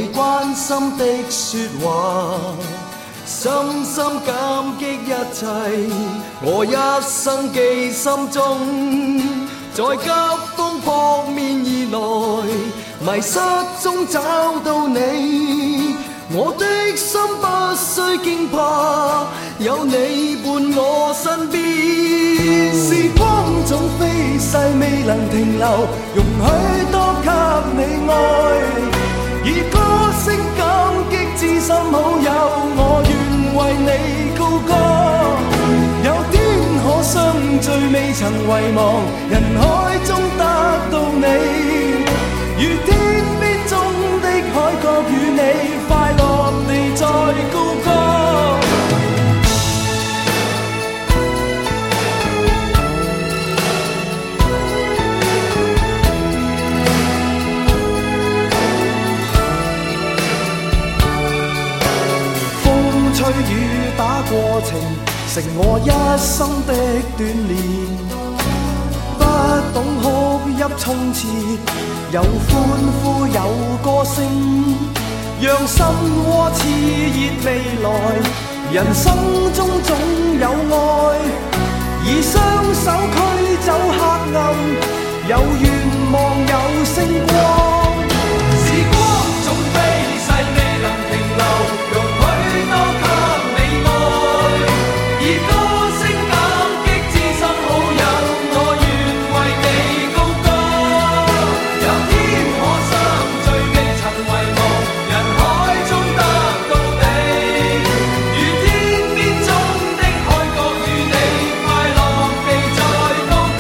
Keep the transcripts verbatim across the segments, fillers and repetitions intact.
你關心的說話，深深感激一切，我一生記心中，在急風撲面而來，迷失中找到你，我的心不需驚怕，有你伴我身邊。時光總飛逝未能停留，容許多給你愛，以歌聲感激知心好友，我願為你高歌。有天可相聚未曾遺忘，人海中得到你，如天邊中的海角與你快樂地再高歌。風吹雨打過程，成我一生的鍛鍊，不懂哭泣衝刺，有歡呼有歌聲，讓心窩熾熱未來，人生中總有愛，以雙手驅走黑暗，有願望有星光。時光總飛逝未能停留，容許多給你愛，以歌聲感激知心好友，我願為你高歌。有天可相聚未曾遺忘，人海中得到你，如天邊中的海角與你快樂地再高歌。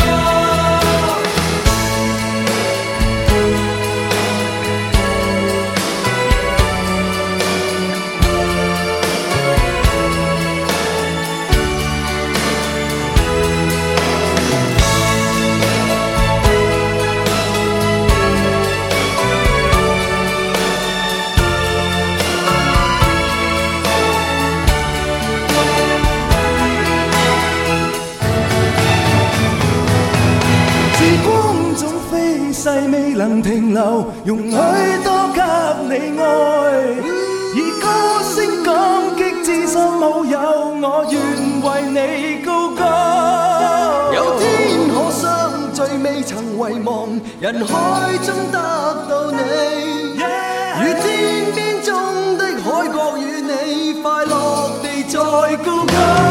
時光總飛逝未能停留，容許多給你愛，以歌聲感激知心好友，我願為你高歌。有天可相聚未曾遺忘，人海中得到你，如天邊中的海角與你快樂地再高歌。